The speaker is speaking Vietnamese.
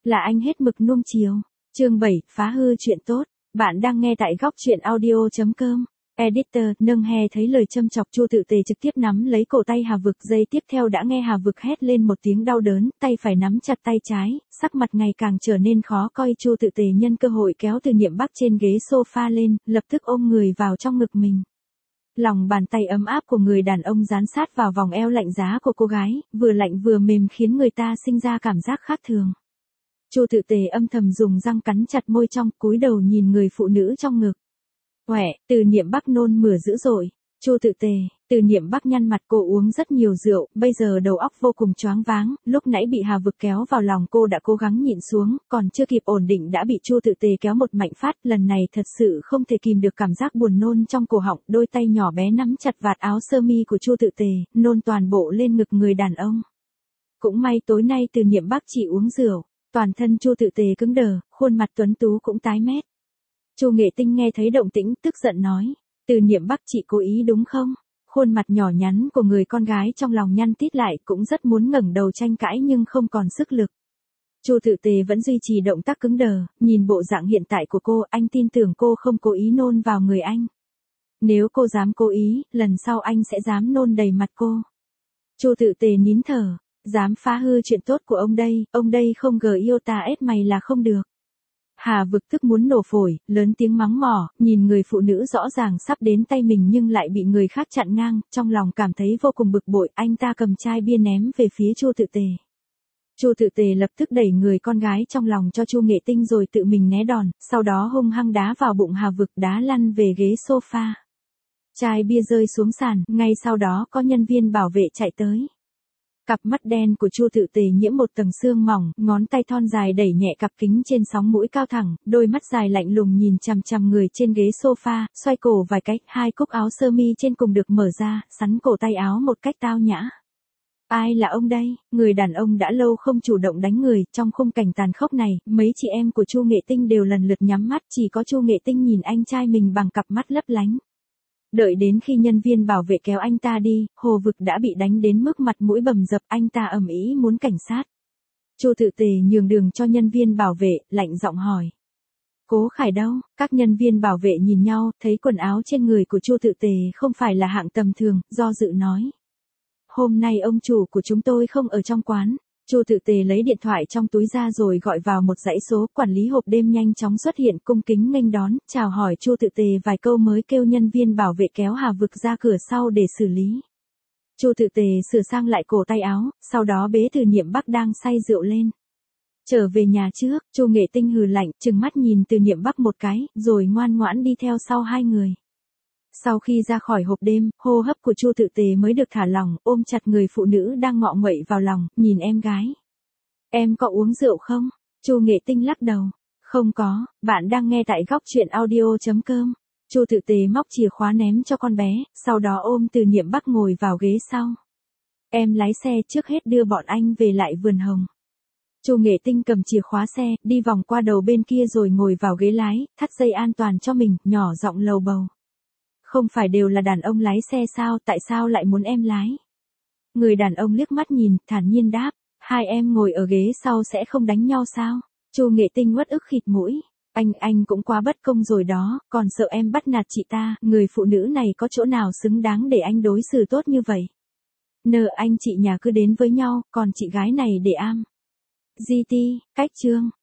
là anh hết mực nuông chiều. Chương 7, phá hư chuyện tốt. Bạn đang nghe tại góc truyện audio.com. Editor, nâng he thấy lời châm chọc Chu Tự Tề trực tiếp nắm lấy cổ tay Hà Vực, giây tiếp theo đã nghe Hà Vực hét lên một tiếng đau đớn, tay phải nắm chặt tay trái, sắc mặt ngày càng trở nên khó coi. Chu Tự Tề nhân cơ hội kéo Từ Niệm Bắc trên ghế sofa lên, lập tức ôm người vào trong ngực mình. Lòng bàn tay ấm áp của người đàn ông dán sát vào vòng eo lạnh giá của cô gái, vừa lạnh vừa mềm khiến người ta sinh ra cảm giác khác thường. Chu Tự Tề âm thầm dùng răng cắn chặt môi trong, cúi đầu nhìn người phụ nữ trong ngực. Quẹ, Từ Niệm Bắc nôn mửa dữ dội. Chu Tự Tề, Từ Niệm Bắc nhăn mặt, cô uống rất nhiều rượu, bây giờ đầu óc vô cùng choáng váng, lúc nãy bị Hà Vực kéo vào lòng cô đã cố gắng nhịn xuống, còn chưa kịp ổn định đã bị Chu Tự Tề kéo một mạnh phát, lần này thật sự không thể kìm được cảm giác buồn nôn trong cổ họng, đôi tay nhỏ bé nắm chặt vạt áo sơ mi của Chu Tự Tề, nôn toàn bộ lên ngực người đàn ông. Cũng may tối nay Từ Niệm Bắc chỉ uống rượu, toàn thân Chu Tự Tề cứng đờ, khuôn mặt tuấn tú cũng tái mét. Chu Nghệ Tinh nghe thấy động tĩnh, tức giận nói, Từ Niệm Bắc, chị cố ý đúng không? Khuôn mặt nhỏ nhắn của người con gái trong lòng nhăn tít lại, cũng rất muốn ngẩng đầu tranh cãi nhưng không còn sức lực. Chu Tự Tề vẫn duy trì động tác cứng đờ, nhìn bộ dạng hiện tại của cô, anh tin tưởng cô không cố ý nôn vào người anh. Nếu cô dám cố ý, lần sau anh sẽ dám nôn đầy mặt cô. Chu Tự Tề nín thở, dám phá hư chuyện tốt của ông đây không yêu ta ết mày là không được. Hà Vực tức muốn nổ phổi, lớn tiếng mắng mỏ, nhìn người phụ nữ rõ ràng sắp đến tay mình nhưng lại bị người khác chặn ngang, trong lòng cảm thấy vô cùng bực bội, anh ta cầm chai bia ném về phía Chu Tự Tề. Chu Tự Tề lập tức đẩy người con gái trong lòng cho Chu Nghệ Tinh rồi tự mình né đòn, sau đó hung hăng đá vào bụng Hà Vực, đá lăn về ghế sofa. Chai bia rơi xuống sàn, ngay sau đó có nhân viên bảo vệ chạy tới. Cặp mắt đen của Chu Tự Tề nhiễm một tầng sương mỏng, ngón tay thon dài đẩy nhẹ cặp kính trên sóng mũi cao thẳng, đôi mắt dài lạnh lùng nhìn chằm chằm người trên ghế sofa, xoay cổ vài cách, hai cúc áo sơ mi trên cùng được mở ra, sắn cổ tay áo một cách tao nhã. Ai là ông đây? Người đàn ông đã lâu không chủ động đánh người, trong khung cảnh tàn khốc này, mấy chị em của Chu Nghệ Tinh đều lần lượt nhắm mắt, chỉ có Chu Nghệ Tinh nhìn anh trai mình bằng cặp mắt lấp lánh. Đợi đến khi nhân viên bảo vệ kéo anh ta đi, Hồ Vực đã bị đánh đến mức mặt mũi bầm dập, anh ta ầm ĩ muốn cảnh sát. Chu Tự Tề nhường đường cho nhân viên bảo vệ, lạnh giọng hỏi. Cố Khải đâu? Các nhân viên bảo vệ nhìn nhau, thấy quần áo trên người của Chu Tự Tề không phải là hạng tầm thường, do dự nói. Hôm nay ông chủ của chúng tôi không ở trong quán. Chu Tự Tề lấy điện thoại trong túi ra rồi gọi vào một dãy số, quản lý hộp đêm nhanh chóng xuất hiện, cung kính nghênh đón, chào hỏi Chu Tự Tề vài câu mới kêu nhân viên bảo vệ kéo Hà Vực ra cửa sau để xử lý. Chu Tự Tề sửa sang lại cổ tay áo, sau đó bế Từ Niệm Bắc đang say rượu lên. Trở về nhà trước, Chu Nghệ Tinh hừ lạnh, trừng mắt nhìn Từ Niệm Bắc một cái, rồi ngoan ngoãn đi theo sau hai người. Sau khi ra khỏi hộp đêm, hô hấp của Chu Tự Tề mới được thả lỏng, ôm chặt người phụ nữ đang ngọ nguậy vào lòng, nhìn em gái. Em có uống rượu không? Chu Nghệ Tinh lắc đầu. Không có, bạn đang nghe tại góc truyện audio.com. Chu Tự Tề móc chìa khóa ném cho con bé, sau đó ôm Từ Niệm Bắc ngồi vào ghế sau. Em lái xe, trước hết đưa bọn anh về lại vườn hồng. Chu Nghệ Tinh cầm chìa khóa xe, đi vòng qua đầu bên kia rồi ngồi vào ghế lái, thắt dây an toàn cho mình, nhỏ giọng lầu bầu. Không phải đều là đàn ông lái xe sao, tại sao lại muốn em lái? Người đàn ông liếc mắt nhìn, thản nhiên đáp, hai em ngồi ở ghế sau sẽ không đánh nhau sao? Chu Nghệ Tinh uất ức khịt mũi, anh cũng quá bất công rồi đó, còn sợ em bắt nạt chị ta, người phụ nữ này có chỗ nào xứng đáng để anh đối xử tốt như vậy? Anh chị nhà cứ đến với nhau, còn chị gái này để am. GT, cách chương.